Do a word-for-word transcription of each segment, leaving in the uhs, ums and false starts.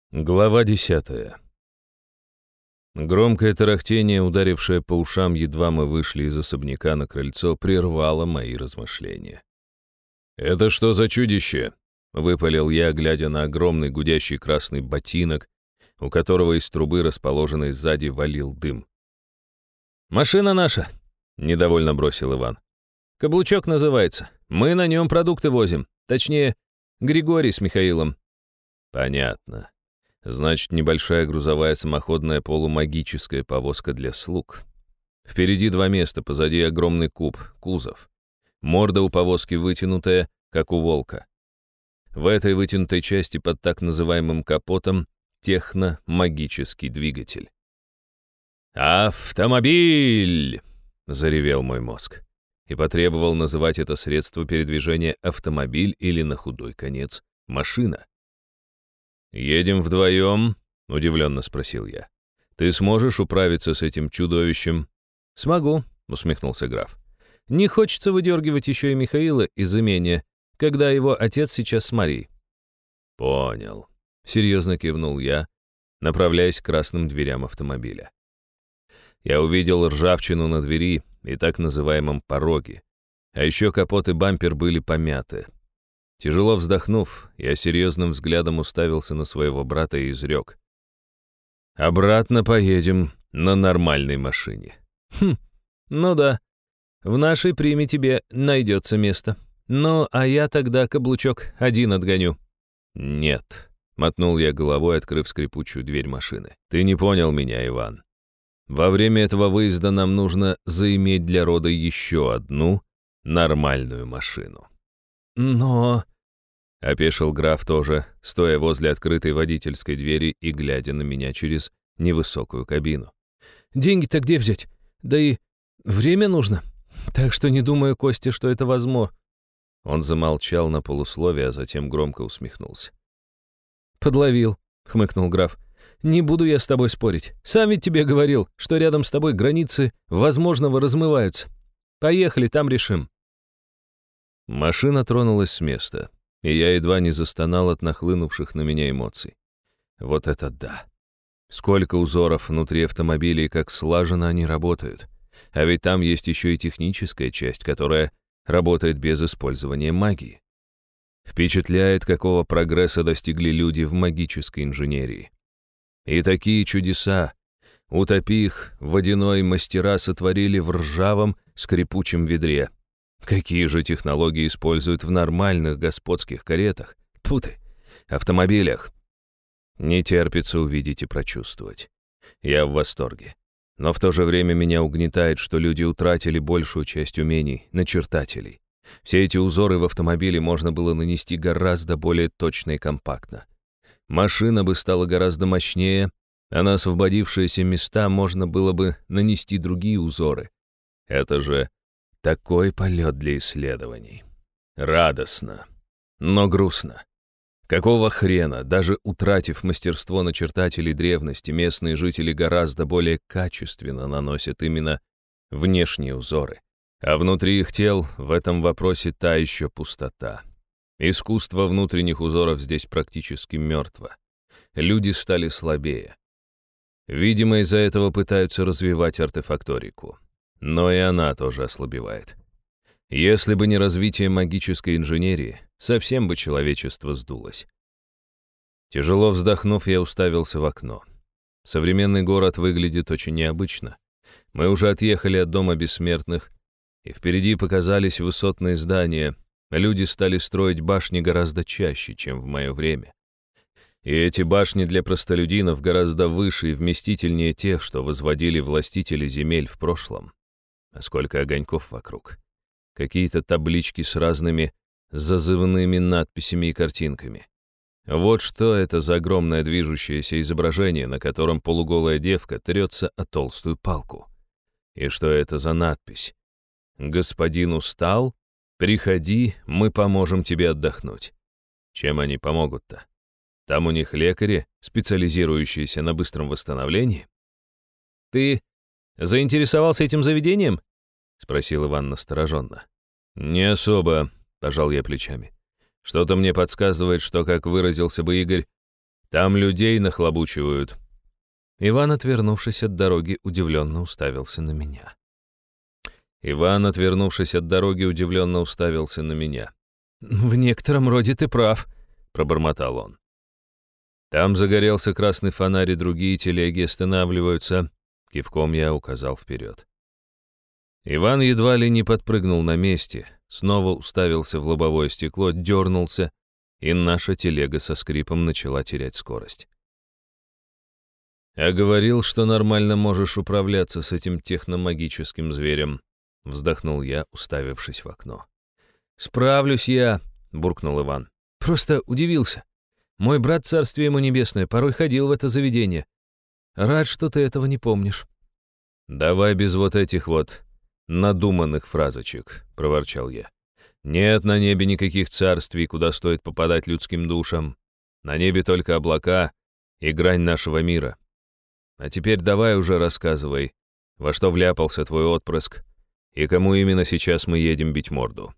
Глава десятая. Громкое тарахтение, ударившее по ушам, едва мы вышли из особняка на крыльцо, прервало мои размышления. «Это что за чудище?» — выпалил я, глядя на огромный гудящий красный ботинок, у которого из трубы, расположенной сзади, валил дым. «Машина наша!» — недовольно бросил Иван. «Каблучок называется. Мы на нем продукты возим. Точнее, Григорий с Михаилом». «Понятно. Значит, небольшая грузовая самоходная полумагическая повозка для слуг. Впереди два места, позади огромный куб, кузов. Морда у повозки вытянутая, как у волка. В этой вытянутой части под так называемым капотом техно-магический двигатель. «Автомобиль!» — заревел мой мозг и потребовал называть это средство передвижения автомобиль или, на худой конец, машина. «Едем вдвоем?» — удивленно спросил я. «Ты сможешь управиться с этим чудовищем?» «Смогу», — усмехнулся граф. «Не хочется выдергивать еще и Михаила из имения, когда его отец сейчас с Марией». «Понял», — серьезно кивнул я, направляясь к красным дверям автомобиля. Я увидел ржавчину на двери и так называемом пороге, а еще капот и бампер были помяты. Тяжело вздохнув, я серьезным взглядом уставился на своего брата и изрек. «Обратно поедем на нормальной машине». «Хм, ну да, в нашей приме тебе найдется место. Ну, а я тогда каблучок один отгоню». «Нет», — мотнул я головой, открыв скрипучую дверь машины. «Ты не понял меня, Иван. Во время этого выезда нам нужно заиметь для рода еще одну нормальную машину». «Но...» — опешил граф тоже, стоя возле открытой водительской двери и глядя на меня через невысокую кабину. «Деньги-то где взять? Да и время нужно. Так что не думаю, Костя, что это возможно». Он замолчал на полусловие, а затем громко усмехнулся. «Подловил», — хмыкнул граф. «Не буду я с тобой спорить. Сам ведь тебе говорил, что рядом с тобой границы возможного размываются. Поехали, там решим». Машина тронулась с места, и я едва не застонал от нахлынувших на меня эмоций. Вот это да! Сколько узоров внутри автомобиля и как слаженно они работают. А ведь там есть еще и техническая часть, которая работает без использования магии. Впечатляет, какого прогресса достигли люди в магической инженерии. И такие чудеса, утопи их, водяной мастера сотворили в ржавом скрипучем ведре. Какие же технологии используют в нормальных господских каретах, тьфу ты, автомобилях? Не терпится увидеть и прочувствовать. Я в восторге. Но в то же время меня угнетает, что люди утратили большую часть умений начертателей. Все эти узоры в автомобиле можно было нанести гораздо более точно и компактно. Машина бы стала гораздо мощнее, а на освободившиеся места можно было бы нанести другие узоры. Это же такой полет для исследований. Радостно, но грустно. Какого хрена, даже утратив мастерство начертателей древности, местные жители гораздо более качественно наносят именно внешние узоры. А внутри их тел в этом вопросе та еще пустота. Искусство внутренних узоров здесь практически мертво. Люди стали слабее. Видимо, из-за этого пытаются развивать артефакторику. Но и она тоже ослабевает. Если бы не развитие магической инженерии, совсем бы человечество сдулось. Тяжело вздохнув, я уставился в окно. Современный город выглядит очень необычно. Мы уже отъехали от дома бессмертных, и впереди показались высотные здания. Люди стали строить башни гораздо чаще, чем в мое время. И эти башни для простолюдинов гораздо выше и вместительнее тех, что возводили властители земель в прошлом. А сколько огоньков вокруг. Какие-то таблички с разными зазывными надписями и картинками. Вот что это за огромное движущееся изображение, на котором полуголая девка трется о толстую палку. И что это за надпись? «Господин устал? Приходи, мы поможем тебе отдохнуть». Чем они помогут-то? Там у них лекари, специализирующиеся на быстром восстановлении. «Ты заинтересовался этим заведением?» — спросил Иван настороженно. «Не особо», — пожал я плечами. «Что-то мне подсказывает, что, как выразился бы Игорь, Там людей нахлобучивают». Иван, отвернувшись от дороги, удивленно уставился на меня. Иван, отвернувшись от дороги, удивленно уставился на меня. «В некотором роде ты прав», — пробормотал он. «Там загорелся красный фонарь, и другие телеги останавливаются», — кивком я указал вперед. Иван едва ли не подпрыгнул на месте, снова уставился в лобовое стекло, дернулся, и наша телега со скрипом начала терять скорость. «А говорил, что нормально можешь управляться с этим техномагическим зверем», — вздохнул я, уставившись в окно. «Справлюсь я», — буркнул Иван. «Просто удивился. Мой брат, царствие ему небесное, порой ходил в это заведение. Рад, что ты этого не помнишь». «Давай без вот этих вот надуманных фразочек», — проворчал я. «Нет на небе никаких царствий, куда стоит попадать людским душам. На небе только облака и грань нашего мира. А теперь давай уже рассказывай, во что вляпался твой отпрыск и кому именно сейчас мы едем бить морду».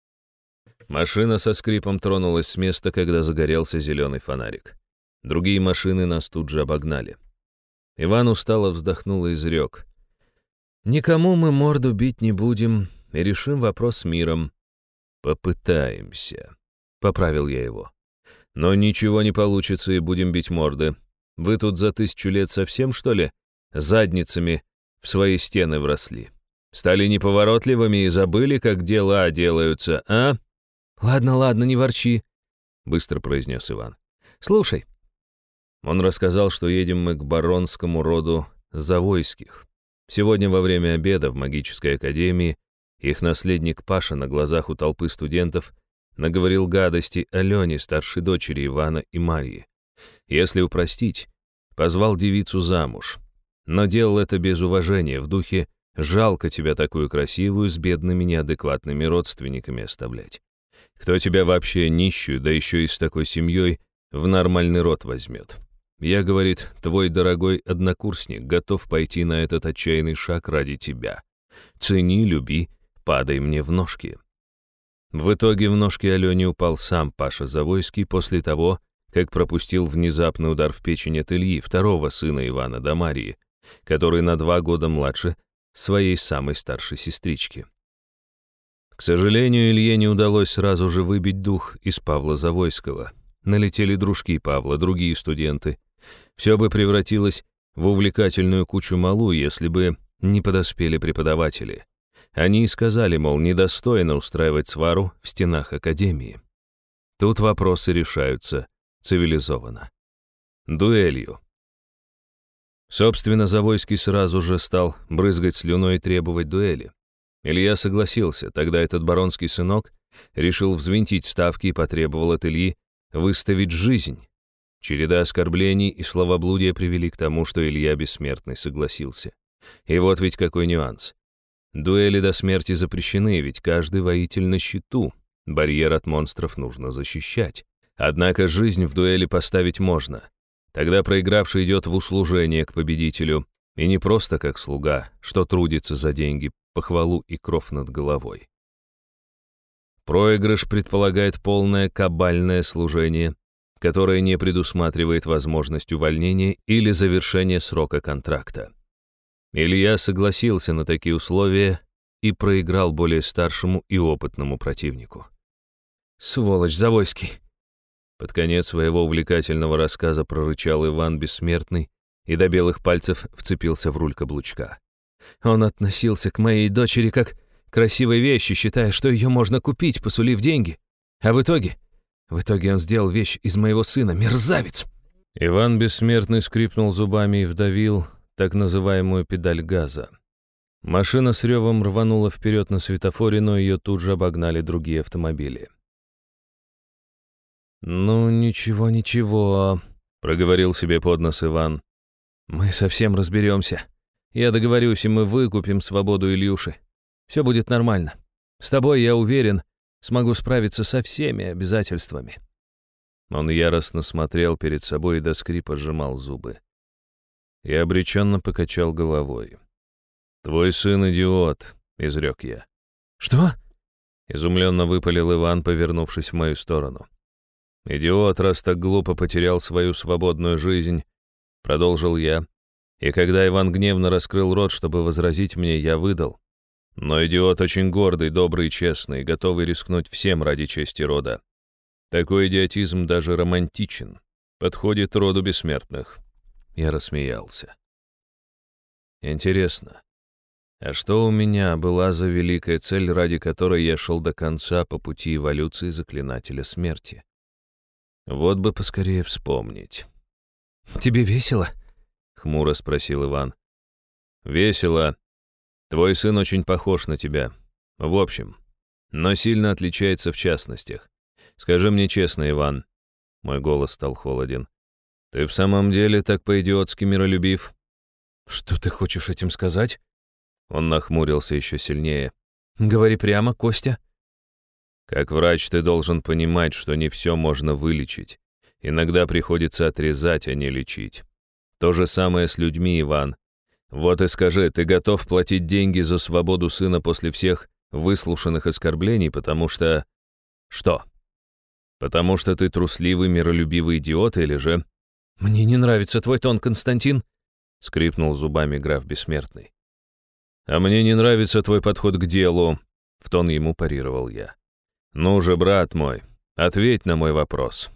Машина со скрипом тронулась с места, когда загорелся зеленый фонарик. Другие машины нас тут же обогнали. Иван устало вздохнул и изрек: «Никому мы морду бить не будем и решим вопрос с миром». «Попытаемся», — поправил я его. «Но ничего не получится, и будем бить морды. Вы тут за тысячу лет совсем, что ли, задницами в свои стены вросли? Стали неповоротливыми и забыли, как дела делаются, а?» «Ладно, ладно, не ворчи», — быстро произнес Иван. «Слушай». Он рассказал, что едем мы к баронскому роду Завойских. Сегодня во время обеда в магической академии их наследник Паша на глазах у толпы студентов наговорил гадости Алене, старшей дочери Ивана и Марьи. Если упростить, позвал девицу замуж. Но делал это без уважения, в духе «жалко тебя такую красивую с бедными неадекватными родственниками оставлять. Кто тебя вообще нищую, да еще и с такой семьей, в нормальный род возьмет? Я, говорит, твой дорогой однокурсник готов пойти на этот отчаянный шаг ради тебя. Цени, люби, падай мне в ножки». В итоге в ножки Алене упал сам Паша Завойский после того, как пропустил внезапный удар в печень от Ильи, второго сына Ивана да Марии, который на два года младше своей самой старшей сестрички. К сожалению, Илье не удалось сразу же выбить дух из Павла Завойского. Налетели дружки Павла, другие студенты. Все бы превратилось в увлекательную кучу малу, если бы не подоспели преподаватели. Они и сказали, мол, недостойно устраивать свару в стенах академии. Тут вопросы решаются цивилизованно. Дуэлью. Собственно, Завойский сразу же стал брызгать слюной и требовать дуэли. Илья согласился, тогда этот баронский сынок решил взвинтить ставки и потребовал от Ильи выставить жизнь. Череда оскорблений и словоблудия привели к тому, что Илья Бессмертный согласился. И вот ведь какой нюанс. Дуэли до смерти запрещены, ведь каждый воитель на счету. Барьер от монстров нужно защищать. Однако жизнь в дуэли поставить можно. Тогда проигравший идет в услужение к победителю, и не просто как слуга, что трудится за деньги, похвалу и кров над головой. Проигрыш предполагает полное кабальное служение, которое не предусматривает возможность увольнения или завершения срока контракта. Илья согласился на такие условия и проиграл более старшему и опытному противнику. «Сволочь, Завойский!» Под конец своего увлекательного рассказа прорычал Иван Бессмертный и до белых пальцев вцепился в руль каблучка. «Он относился к моей дочери как к красивой вещи, считая, что ее можно купить, посулив деньги. А в итоге... В итоге он сделал вещь из моего сына. Мерзавец!» Иван Бессмертный скрипнул зубами и вдавил так называемую педаль газа. Машина с ревом рванула вперед на светофоре, но ее тут же обогнали другие автомобили. «Ну, ничего, ничего», — проговорил себе под нос Иван. «Мы совсем разберемся. Я договорюсь, и мы выкупим свободу Ильюши. Все будет нормально. С тобой, я уверен, смогу справиться со всеми обязательствами». Он яростно смотрел перед собой и до скрипа сжимал зубы. Я обреченно покачал головой. «Твой сын идиот», — изрек я. «Что?» — изумленно выпалил Иван, повернувшись в мою сторону. Идиот, раз так глупо потерял свою свободную жизнь, продолжил я. И когда Иван гневно раскрыл рот, чтобы возразить мне, я выдал. Но идиот очень гордый, добрый, честный, готовый рискнуть всем ради чести рода. Такой идиотизм даже романтичен. Подходит роду бессмертных. Я рассмеялся. Интересно, а что у меня была за великая цель, ради которой я шел до конца по пути эволюции заклинателя смерти? Вот бы поскорее вспомнить. «Тебе весело?» — хмуро спросил Иван. «Весело. Твой сын очень похож на тебя. В общем, но сильно отличается в частностях. Скажи мне честно, Иван». Мой голос стал холоден. «Ты в самом деле так по-идиотски миролюбив?» «Что ты хочешь этим сказать?» Он нахмурился еще сильнее. «Говори прямо, Костя». «Как врач ты должен понимать, что не все можно вылечить. Иногда приходится отрезать, а не лечить. То же самое с людьми, Иван. Вот и скажи, ты готов платить деньги за свободу сына после всех выслушанных оскорблений, потому что... Что? Потому что ты трусливый, миролюбивый идиот или же...» «Мне не нравится твой тон, Константин», — скрипнул зубами граф Бессмертный. «А мне не нравится твой подход к делу», — в тон ему парировал я. «Ну же, брат мой, ответь на мой вопрос».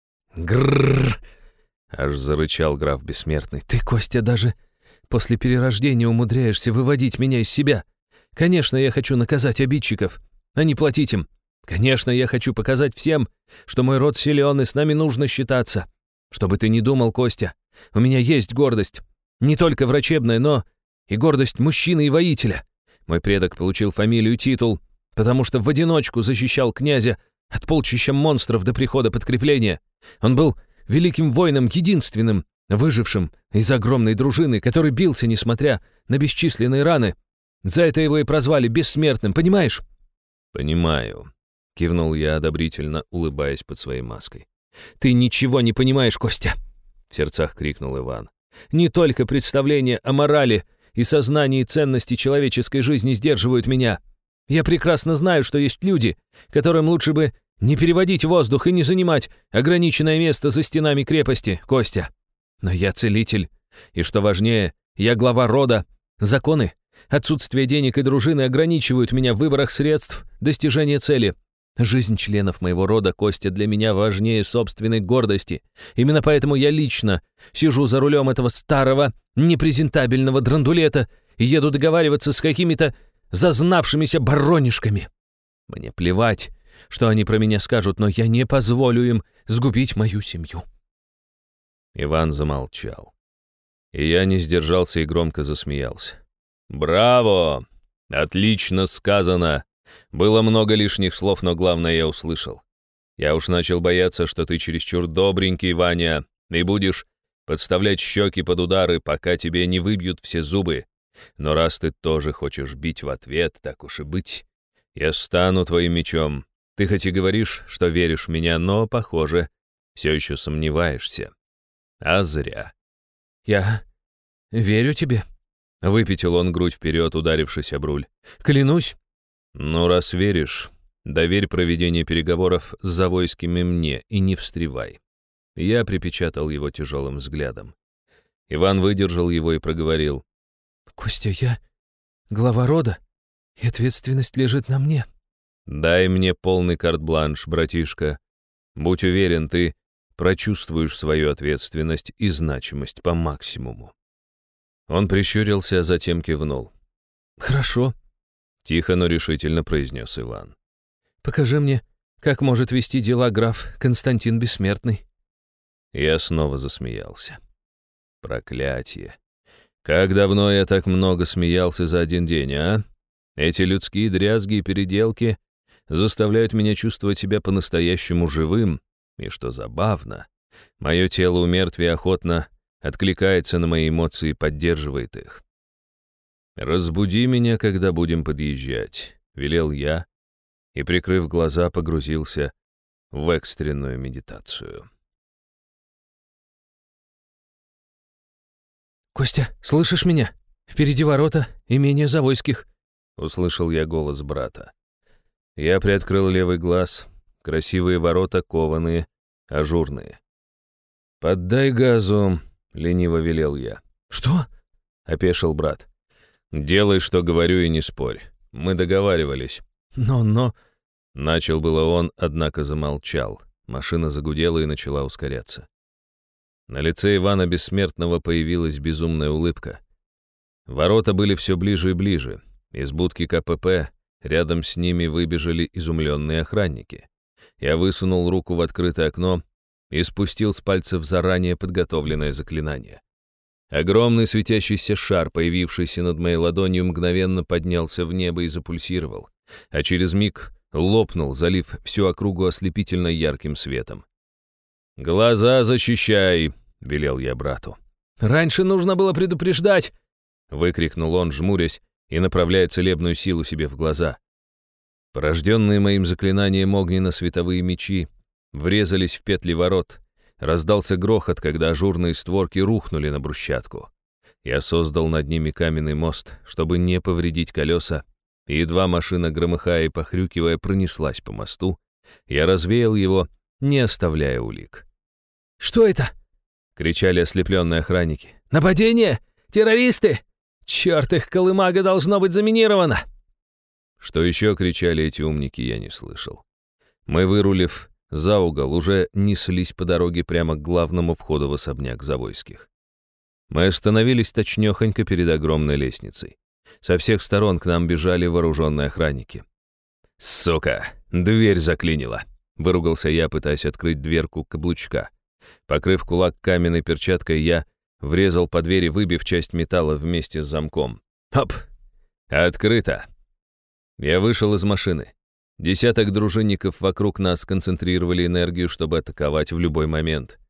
«Грррр», — аж зарычал граф Бессмертный. «Ты, Костя, даже после перерождения умудряешься выводить меня из себя. Конечно, я хочу наказать обидчиков, а не платить им. Конечно, я хочу показать всем, что мой род силен и с нами нужно считаться. Чтобы ты не думал, Костя, у меня есть гордость. Не только врачебная, но и гордость мужчины и воителя. Мой предок получил фамилию и титул, потому что в одиночку защищал князя от полчища монстров до прихода подкрепления. Он был великим воином, единственным, выжившим из огромной дружины, который бился, несмотря на бесчисленные раны. За это его и прозвали бессмертным, понимаешь?» «Понимаю», — кивнул я одобрительно, улыбаясь под своей маской. «Ты ничего не понимаешь, Костя!» — в сердцах крикнул Иван. «Не только представления о морали и сознании ценности человеческой жизни сдерживают меня. Я прекрасно знаю, что есть люди, которым лучше бы не переводить воздух и не занимать ограниченное место за стенами крепости, Костя. Но я целитель, и, что важнее, я глава рода. Законы, отсутствие денег и дружины ограничивают меня в выборах средств достижения цели. Жизнь членов моего рода, Костя, для меня важнее собственной гордости. Именно поэтому я лично сижу за рулем этого старого, непрезентабельного драндулета и еду договариваться с какими-то зазнавшимися баронишками. Мне плевать, что они про меня скажут, но я не позволю им сгубить мою семью». Иван замолчал. И я не сдержался и громко засмеялся. «Браво! Отлично сказано! Было много лишних слов, но главное я услышал. Я уж начал бояться, что ты чересчур добренький, Ваня, и будешь подставлять щеки под удары, пока тебе не выбьют все зубы. Но раз ты тоже хочешь бить в ответ, так уж и быть. Я стану твоим мечом. Ты хоть и говоришь, что веришь в меня, но, похоже, все еще сомневаешься. А зря». «Я верю тебе», — выпятил он грудь вперед, ударившись об руль. «Клянусь». «Ну, раз веришь, доверь проведение переговоров с Завойскими мне и не встревай». Я припечатал его тяжелым взглядом. Иван выдержал его и проговорил. «Костя, я глава рода, и ответственность лежит на мне». «Дай мне полный карт-бланш, братишка. Будь уверен, ты прочувствуешь свою ответственность и значимость по максимуму». Он прищурился, а затем кивнул. «Хорошо», — тихо, но решительно произнес Иван. «Покажи мне, как может вести дела граф Константин Бессмертный». Я снова засмеялся. Проклятие. Как давно я так много смеялся за один день, а? Эти людские дрязги и переделки заставляют меня чувствовать себя по-настоящему живым, и, что забавно, мое тело у мертвия охотно откликается на мои эмоции и поддерживает их. «Разбуди меня, когда будем подъезжать», — велел я, и, прикрыв глаза, погрузился в экстренную медитацию. «Костя, слышишь меня? Впереди ворота, имение Завойских», — услышал я голос брата. Я приоткрыл левый глаз. Красивые ворота, кованые, ажурные. «Поддай газу», — лениво велел я. «Что?» — опешил брат. «Делай, что говорю, и не спорь. Мы договаривались». «Но, но...» Начал было он, однако замолчал. Машина загудела и начала ускоряться. На лице Ивана Бессмертного появилась безумная улыбка. Ворота были все ближе и ближе. Из будки ка пэ пэ рядом с ними выбежали изумленные охранники. Я высунул руку в открытое окно и спустил с пальцев заранее подготовленное заклинание. Огромный светящийся шар, появившийся над моей ладонью, мгновенно поднялся в небо и запульсировал, а через миг лопнул, залив всю округу ослепительно ярким светом. «Глаза защищай!» — велел я брату. «Раньше нужно было предупреждать!» — выкрикнул он, жмурясь и направляя целебную силу себе в глаза. Порожденные моим заклинанием огненно-световые мечи врезались в петли ворот. Раздался грохот, когда ажурные створки рухнули на брусчатку. Я создал над ними каменный мост, чтобы не повредить колеса, и едва машина, громыхая и похрюкивая, пронеслась по мосту, я развеял его, не оставляя улик. «Что это?» — кричали ослепленные охранники. «Нападение! Террористы! Черт, их колымага должно быть заминирована!» Что еще кричали эти умники, я не слышал. Мы, вырулив за угол, уже неслись по дороге прямо к главному входу в особняк Завойских. Мы остановились точнёхонько перед огромной лестницей. Со всех сторон к нам бежали вооруженные охранники. «Сука! Дверь заклинила!» — выругался я, пытаясь открыть дверку каблучка. Покрыв кулак каменной перчаткой, я врезал по двери, выбив часть металла вместе с замком. «Хоп! Открыто!» Я вышел из машины. Десяток дружинников вокруг нас концентрировали энергию, чтобы атаковать в любой момент.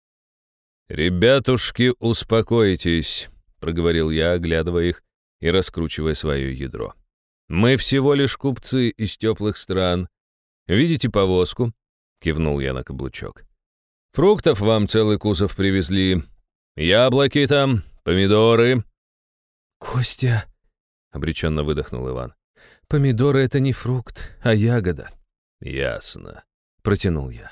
«Ребятушки, успокойтесь», — проговорил я, оглядывая их и раскручивая свое ядро. «Мы всего лишь купцы из теплых стран. Видите повозку?» — кивнул я на каблучок. «Фруктов вам целый кузов привезли. Яблоки там, помидоры». «Костя», — обреченно выдохнул Иван, — «помидоры — это не фрукт, а ягода». «Ясно», — протянул я.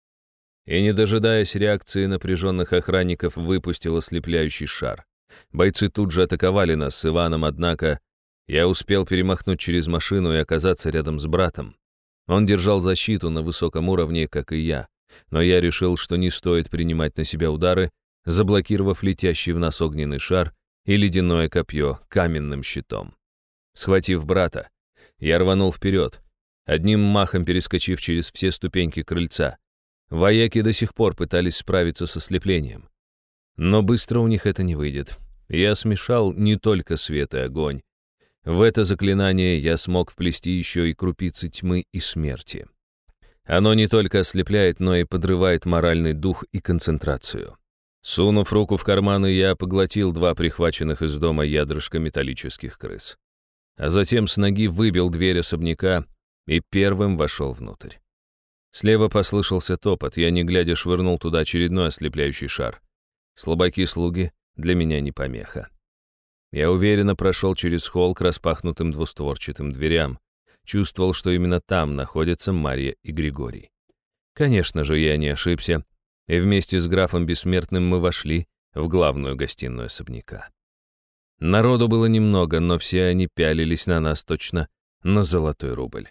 И, не дожидаясь реакции напряженных охранников, выпустил ослепляющий шар. Бойцы тут же атаковали нас с Иваном, однако я успел перемахнуть через машину и оказаться рядом с братом. Он держал защиту на высоком уровне, как и я, но я решил, что не стоит принимать на себя удары, заблокировав летящий в нас огненный шар и ледяное копье каменным щитом. Схватив брата, я рванул вперед, одним махом перескочив через все ступеньки крыльца. Вояки до сих пор пытались справиться с ослеплением. Но быстро у них это не выйдет. Я смешал не только свет и огонь. В это заклинание я смог вплести еще и крупицы тьмы и смерти. Оно не только ослепляет, но и подрывает моральный дух и концентрацию. Сунув руку в карман, я поглотил два прихваченных из дома ядрышка металлических крыс. А затем с ноги выбил дверь особняка и первым вошел внутрь. Слева послышался топот, я, не глядя, швырнул туда очередной ослепляющий шар. Слабаки-слуги для меня не помеха. Я уверенно прошел через холл к распахнутым двустворчатым дверям. Чувствовал, что именно там находятся Марья и Григорий. Конечно же, я не ошибся, и вместе с графом Бессмертным мы вошли в главную гостиную особняка. Народу было немного, но все они пялились на нас точно на золотой рубль.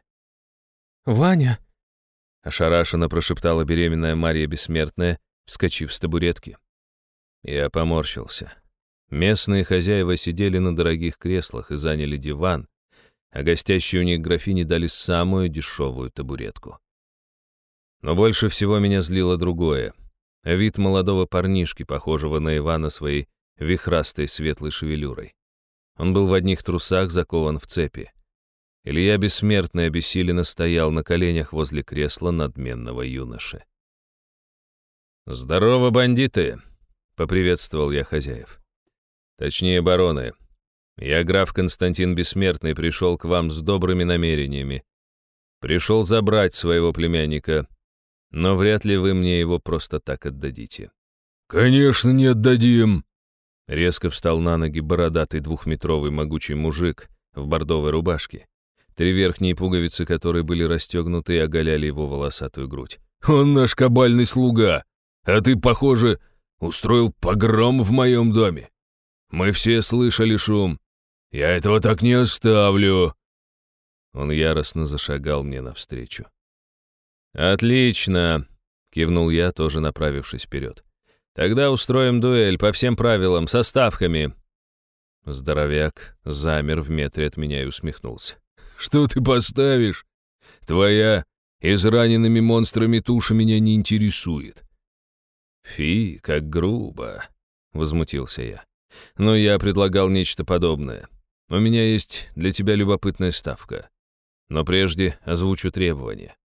«Ваня!» — ошарашенно прошептала беременная Марья Бессмертная, вскочив с табуретки. Я поморщился. Местные хозяева сидели на дорогих креслах и заняли диван, а гостящие у них графини дали самую дешевую табуретку. Но больше всего меня злило другое. Вид молодого парнишки, похожего на Ивана своей вихрастой светлой шевелюрой. Он был в одних трусах, закован в цепи. Илья Бессмертный обессиленно стоял на коленях возле кресла надменного юноши. «Здорово, бандиты!» — поприветствовал я хозяев. «Точнее, бароны. Я, граф Константин Бессмертный, пришел к вам с добрыми намерениями. Пришел забрать своего племянника, но вряд ли вы мне его просто так отдадите». «Конечно, не отдадим!» Резко встал на ноги бородатый двухметровый могучий мужик в бордовой рубашке, три верхние пуговицы которой были расстегнуты и оголяли его волосатую грудь. Он наш кабальный слуга, а ты, похоже, устроил погром в моем доме. Мы все слышали шум. Я этого так не оставлю». Он яростно зашагал мне навстречу. «Отлично!» — кивнул я, тоже направившись вперед. «Тогда устроим дуэль по всем правилам, со ставками». Здоровяк замер в метре от меня и усмехнулся. «Что ты поставишь? Твоя израненными монстрами туша меня не интересует». «Фи, как грубо!» — возмутился я. «Но я предлагал нечто подобное. У меня есть для тебя любопытная ставка. Но прежде озвучу требования».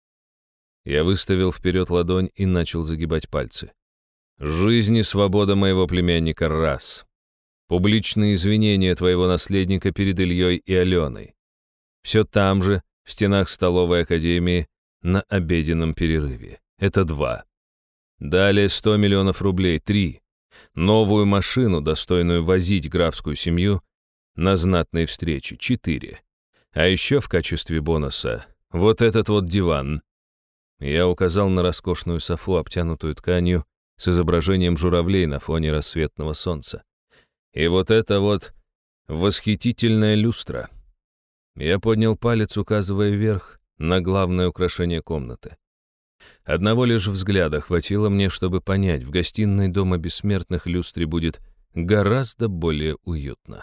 Я выставил вперед ладонь и начал загибать пальцы. «Жизнь и свобода моего племянника раз. Публичные извинения твоего наследника перед Ильей и Аленой. Все там же, в стенах столовой академии, на обеденном перерыве. Это два. Далее сто миллионов рублей, три. Новую машину, достойную возить графскую семью на знатные встречи, четыре. А еще в качестве бонуса вот этот вот диван». Я указал на роскошную софу, обтянутую тканью, с изображением журавлей на фоне рассветного солнца. И вот это вот восхитительная люстра. Я поднял палец, указывая вверх на главное украшение комнаты. Одного лишь взгляда хватило мне, чтобы понять, в гостиной дома бессмертных люстре будет гораздо более уютно.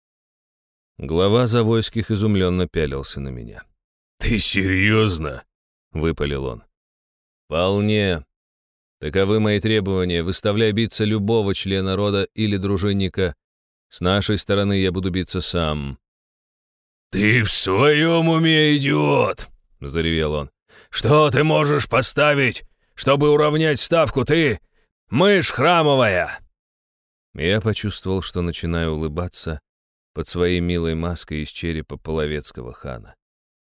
Глава Завойских изумленно пялился на меня. «Ты серьезно?» — выпалил он. «Вполне. Таковы мои требования. Выставляй биться любого члена рода или дружинника. С нашей стороны я буду биться сам». «Ты в своем уме, идиот?» — заревел он. «Что ты можешь поставить, чтобы уравнять ставку? Ты мышь храмовая!» Я почувствовал, что начинаю улыбаться под своей милой маской из черепа половецкого хана.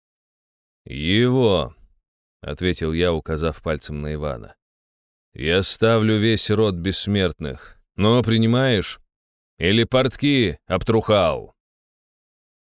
«Его!» — ответил я, указав пальцем на Ивана. «Я ставлю весь род бессмертных. Но принимаешь? Или портки обтрухал?»